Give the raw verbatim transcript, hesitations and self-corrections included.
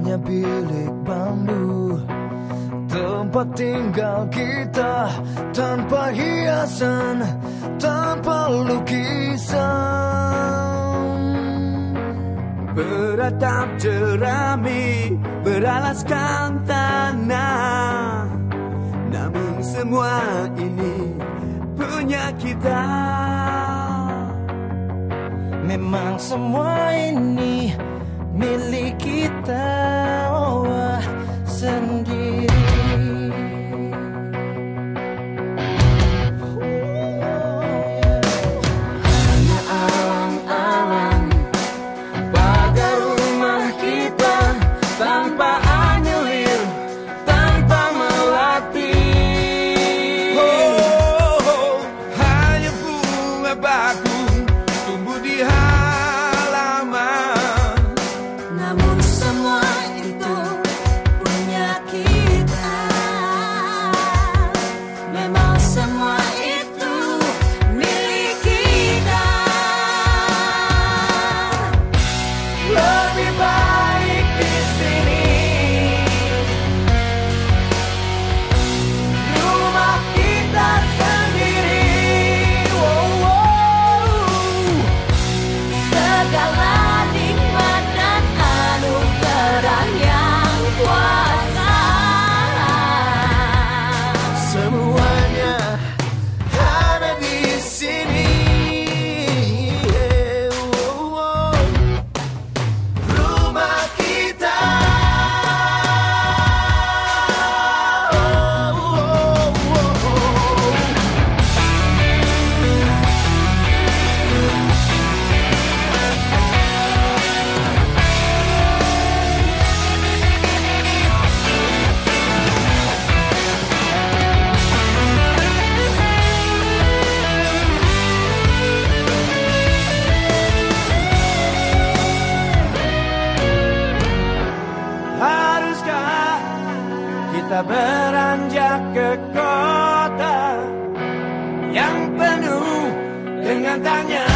hanya bilik bambu, tempat tinggal kita tanpa hiasan, tanpa lukisan. Beratap jerami, beralaskan tanah, namun semua ini punya kita. Memang semua ini milik kita, oh, sendiri. Hanya alang-alang pagar rumah kita, tanpa anyelir, tanpa melatih. Oh, oh, hanya bunga batu tumbuh di halaman, namun semua itu punya kita. Memang semua itu milik kita. lebih baik di sini. Rumah kita sendiri. Wow, wow. Segala nikmat dan anugerah yang kuasa, Semuanya ada di sini. Oh, oh. Rumah kita. Oh, oh, oh. Haruskah kita beranjak ke kota yang penuh dengan tanya